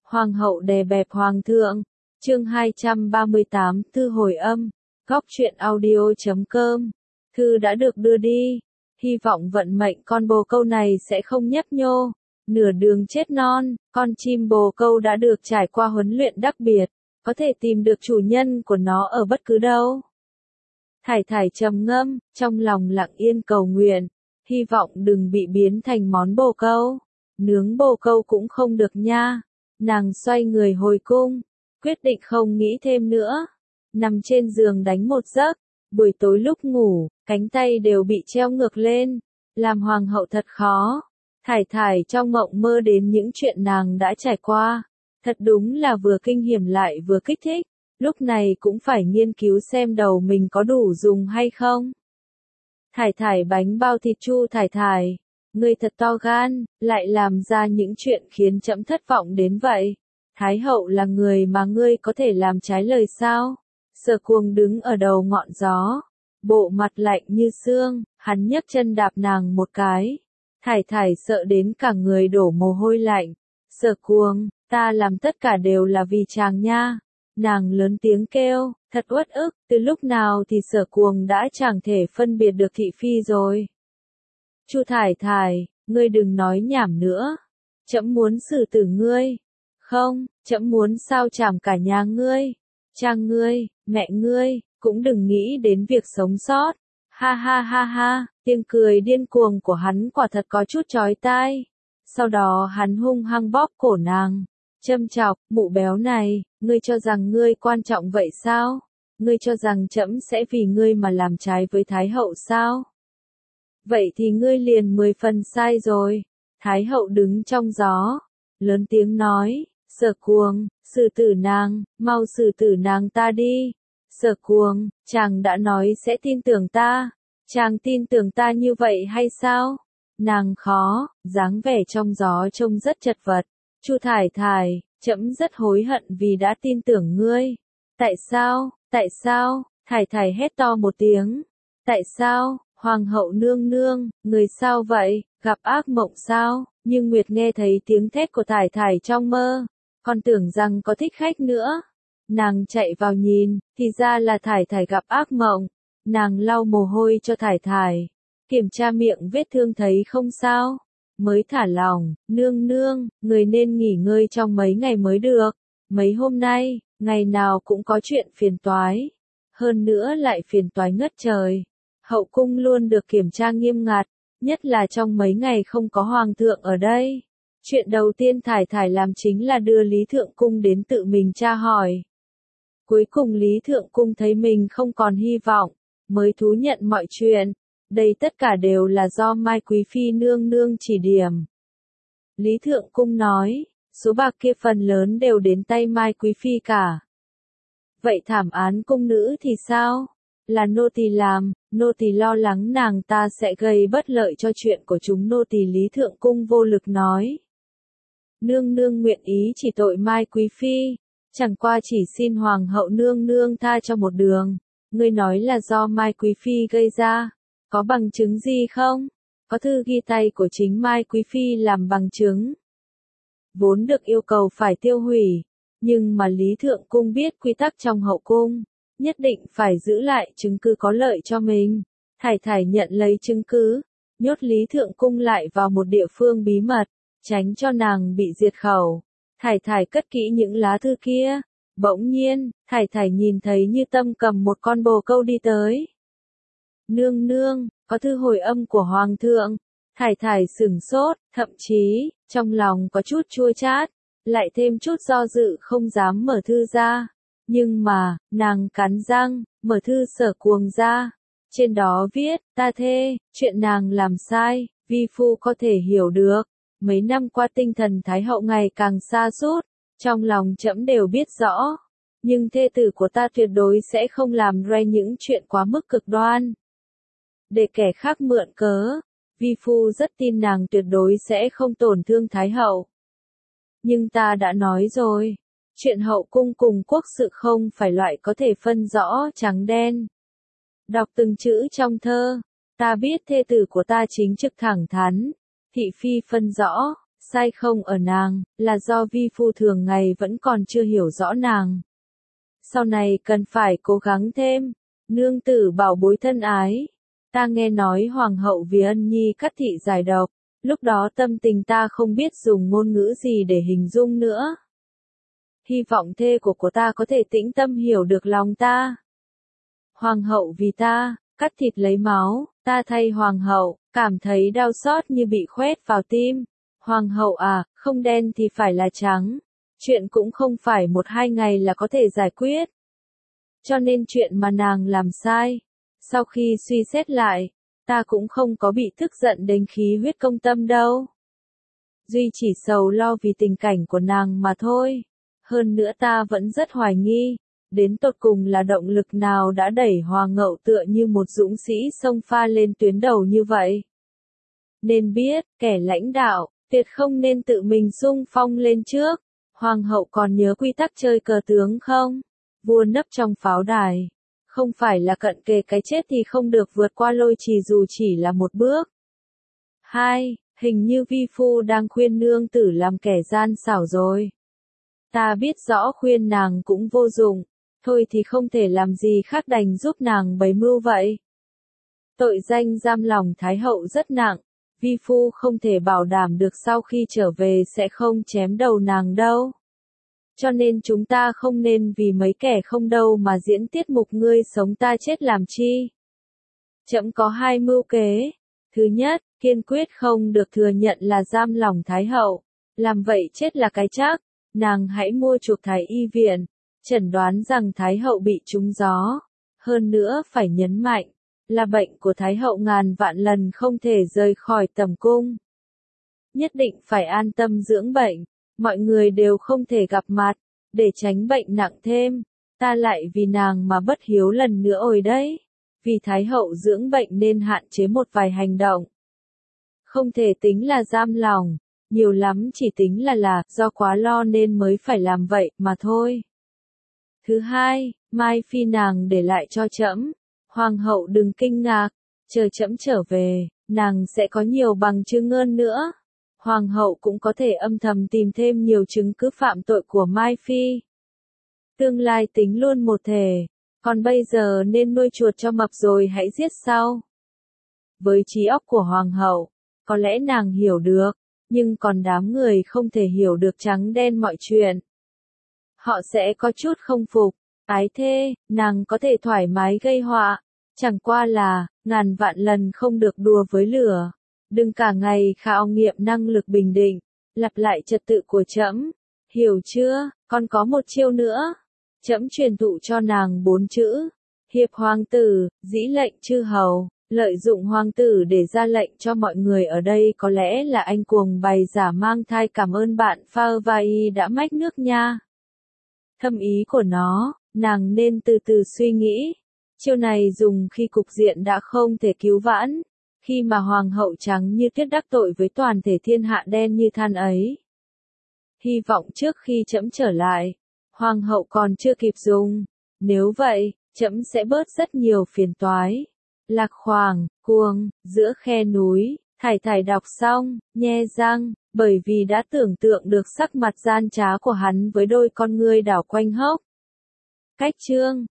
Hoàng hậu đè bẹp hoàng thượng. Chương 238, thư hồi âm. Góc truyện audio.com. Thư đã được đưa đi. Hy vọng vận mệnh con bồ câu này sẽ không nhấp nhô. Nửa đường chết non, con chim bồ câu đã được trải qua huấn luyện đặc biệt, có thể tìm được chủ nhân của nó ở bất cứ đâu. Thải Thải trầm ngâm, trong lòng lặng yên cầu nguyện, hy vọng đừng bị biến thành món bồ câu. Nướng bồ câu cũng không được nha. Nàng xoay người hồi cung, quyết định không nghĩ thêm nữa. Nằm trên giường đánh một giấc, buổi tối lúc ngủ, cánh tay đều bị treo ngược lên, làm hoàng hậu thật khó. Thải Thải trong mộng mơ đến những chuyện nàng đã trải qua, thật đúng là vừa kinh hiểm lại vừa kích thích, lúc này cũng phải nghiên cứu xem đầu mình có đủ dùng hay không. Thải Thải bánh bao thịt chu Thải Thải, ngươi thật to gan, lại làm ra những chuyện khiến trẫm thất vọng đến vậy. Thái hậu là người mà ngươi có thể làm trái lời sao? Sở Cuồng đứng ở đầu ngọn gió, bộ mặt lạnh như xương, hắn nhấc chân đạp nàng một cái. Thải Thải sợ đến cả người đổ mồ hôi lạnh. Sở Cuồng, ta làm tất cả đều là vì chàng nha. Nàng lớn tiếng kêu, thật uất ức, từ lúc nào thì Sở Cuồng đã chẳng thể phân biệt được thị phi rồi. Chu Thải Thải, ngươi đừng nói nhảm nữa. Trẫm muốn xử tử ngươi. Không, trẫm muốn sao chảm cả nhà ngươi. Cha ngươi, mẹ ngươi, cũng đừng nghĩ đến việc sống sót. Ha ha ha ha, tiếng cười điên cuồng của hắn quả thật có chút chói tai. Sau đó hắn hung hăng bóp cổ nàng, châm chọc, mụ béo này, ngươi cho rằng ngươi quan trọng vậy sao? Ngươi cho rằng trẫm sẽ vì ngươi mà làm trái với Thái hậu sao? Vậy thì ngươi liền 10 phần sai rồi. Thái hậu đứng trong gió, lớn tiếng nói, Sở Cuồng, xử tử nàng, mau xử tử nàng ta đi. Sở Cuồng, chàng đã nói sẽ tin tưởng ta, chàng tin tưởng ta như vậy hay sao? Nàng khó, dáng vẻ trong gió trông rất chật vật. Chu Thải Thải, trẫm rất hối hận vì đã tin tưởng ngươi. Tại sao, tại sao? Thải Thải hét to một tiếng. Tại sao? Hoàng hậu nương nương, người sao vậy, gặp ác mộng sao? Nhưng Nguyệt nghe thấy tiếng thét của Thải Thải trong mơ, còn tưởng rằng có thích khách nữa. Nàng chạy vào nhìn, thì ra là Thải Thải gặp ác mộng. Nàng lau mồ hôi cho Thải Thải, kiểm tra miệng vết thương thấy không sao, mới thả lòng. Nương nương, người nên nghỉ ngơi trong mấy ngày mới được. Mấy hôm nay, ngày nào cũng có chuyện phiền toái. Hơn nữa lại phiền toái ngất trời. Hậu cung luôn được kiểm tra nghiêm ngặt, nhất là trong mấy ngày không có hoàng thượng ở đây. Chuyện đầu tiên Thải Thải làm chính là đưa Lý Thượng Cung đến tự mình tra hỏi. Cuối cùng Lý Thượng Cung thấy mình không còn hy vọng, mới thú nhận mọi chuyện. Đây tất cả đều là do Mai Quý Phi nương nương chỉ điểm. Lý Thượng Cung nói, số bạc kia phần lớn đều đến tay Mai Quý Phi cả. Vậy thảm án cung nữ thì sao? Là nô tỳ làm, nô tỳ lo lắng nàng ta sẽ gây bất lợi cho chuyện của chúng nô tỳ. Lý Thượng Cung vô lực nói. Nương nương nguyện ý chỉ tội Mai Quý Phi, chẳng qua chỉ xin Hoàng hậu nương nương tha cho một đường. Ngươi nói là do Mai Quý Phi gây ra, có bằng chứng gì không? Có thư ghi tay của chính Mai Quý Phi làm bằng chứng. Vốn được yêu cầu phải tiêu hủy, nhưng mà Lý Thượng Cung biết quy tắc trong hậu cung, nhất định phải giữ lại chứng cứ có lợi cho mình. Thải Thải nhận lấy chứng cứ, nhốt Lý Thượng Cung lại vào một địa phương bí mật, tránh cho nàng bị diệt khẩu. Thải Thải cất kỹ những lá thư kia. Bỗng nhiên, Thải Thải nhìn thấy Như Tâm cầm một con bồ câu đi tới. Nương nương, có thư hồi âm của Hoàng thượng. Thải Thải sửng sốt, thậm chí, trong lòng có chút chua chát, lại thêm chút do dự không dám mở thư ra. Nhưng mà, nàng cắn răng, mở thư Sở Cuồng ra. Trên đó viết, ta thê, chuyện nàng làm sai, vi phu có thể hiểu được. Mấy năm qua tinh thần Thái hậu ngày càng sa sút, trong lòng trẫm đều biết rõ. Nhưng thê tử của ta tuyệt đối sẽ không làm ra những chuyện quá mức cực đoan. Để kẻ khác mượn cớ, vi phu rất tin nàng tuyệt đối sẽ không tổn thương Thái hậu. Nhưng ta đã nói rồi, chuyện hậu cung cùng quốc sự không phải loại có thể phân rõ trắng đen. Đọc từng chữ trong thơ, ta biết thê tử của ta chính trực thẳng thắn, thị phi phân rõ, Sai không ở nàng, là do vi phu thường ngày vẫn còn chưa hiểu rõ nàng. Sau này cần phải cố gắng thêm. Nương tử bảo bối thân ái. Ta nghe nói hoàng hậu vì ân nhi cắt thị giải độc, lúc đó tâm tình ta không biết dùng ngôn ngữ gì để hình dung nữa. Hy vọng thê của ta có thể tĩnh tâm hiểu được lòng ta. Hoàng hậu vì ta, cắt thịt lấy máu, ta thay hoàng hậu, cảm thấy đau xót như bị khoét vào tim. Hoàng hậu à, không đen thì phải là trắng. Chuyện cũng không phải 1-2 ngày là có thể giải quyết. Cho nên chuyện mà nàng làm sai. Sau khi suy xét lại, ta cũng không có bị tức giận đến khí huyết công tâm đâu. Duy chỉ sầu lo vì tình cảnh của nàng mà thôi. Hơn nữa ta vẫn rất hoài nghi, đến tột cùng là động lực nào đã đẩy hoàng hậu tựa như một dũng sĩ xông pha lên tuyến đầu như vậy. Nên biết, kẻ lãnh đạo, tuyệt không nên tự mình xung phong lên trước. Hoàng hậu còn nhớ quy tắc chơi cờ tướng không? Vua nấp trong pháo đài. Không phải là cận kề cái chết thì không được vượt qua lôi trì dù chỉ là một bước. 2. Hình như vi phu đang khuyên nương tử làm kẻ gian xảo rồi. Ta biết rõ khuyên nàng cũng vô dụng, thôi thì không thể làm gì khác đành giúp nàng bày mưu vậy. Tội danh giam lòng Thái hậu rất nặng, vi phu không thể bảo đảm được sau khi trở về sẽ không chém đầu nàng đâu. Cho nên chúng ta không nên vì mấy kẻ không đâu mà diễn tiết mục ngươi sống ta chết làm chi. Trẫm có 2 mưu kế. Thứ nhất, kiên quyết không được thừa nhận là giam lòng Thái hậu. Làm vậy chết là cái chắc. Nàng hãy mua chuộc Thái y viện, chẩn đoán rằng Thái hậu bị trúng gió. Hơn nữa phải nhấn mạnh, là bệnh của Thái hậu ngàn vạn lần không thể rời khỏi tầm cung. Nhất định phải an tâm dưỡng bệnh, mọi người đều không thể gặp mặt, để tránh bệnh nặng thêm. Ta lại vì nàng mà bất hiếu lần nữa ôi đấy. Vì Thái hậu dưỡng bệnh nên hạn chế một vài hành động. Không thể tính là giam lòng. Nhiều lắm chỉ tính là do quá lo nên mới phải làm vậy mà thôi. Thứ hai, Mai Phi nàng để lại cho trẫm. Hoàng hậu đừng kinh ngạc, chờ trẫm trở về, nàng sẽ có nhiều bằng chứng hơn nữa. Hoàng hậu cũng có thể âm thầm tìm thêm nhiều chứng cứ phạm tội của Mai Phi. Tương lai tính luôn một thể, còn bây giờ nên nuôi chuột cho mập rồi hãy giết sau. Với trí óc của hoàng hậu, có lẽ nàng hiểu được. Nhưng còn đám người không thể hiểu được trắng đen mọi chuyện. Họ sẽ có chút không phục, ái thê, nàng có thể thoải mái gây họa, chẳng qua là, ngàn vạn lần không được đùa với lửa. Đừng cả ngày khảo nghiệm năng lực bình định, lặp lại trật tự của trẫm, hiểu chưa, còn có một chiêu nữa. Trẫm truyền thụ cho nàng 4 chữ, hiệp hoàng tử, dĩ lệnh chư hầu. Lợi dụng hoàng tử để ra lệnh cho mọi người ở đây có lẽ là anh cuồng bày giả mang thai cảm ơn bạn Favai đã mách nước nha. Thâm ý của nó, nàng nên từ từ suy nghĩ. Chiêu này dùng khi cục diện đã không thể cứu vãn, khi mà hoàng hậu trắng như tuyết đắc tội với toàn thể thiên hạ đen như than ấy. Hy vọng trước khi trẫm trở lại, hoàng hậu còn chưa kịp dùng. Nếu vậy, trẫm sẽ bớt rất nhiều phiền toái. Lạc Khoàng, cuồng, giữa khe núi, Thải đọc xong, nhe răng, bởi vì đã tưởng tượng được sắc mặt gian trá của hắn với đôi con ngươi đảo quanh hốc. Cách chương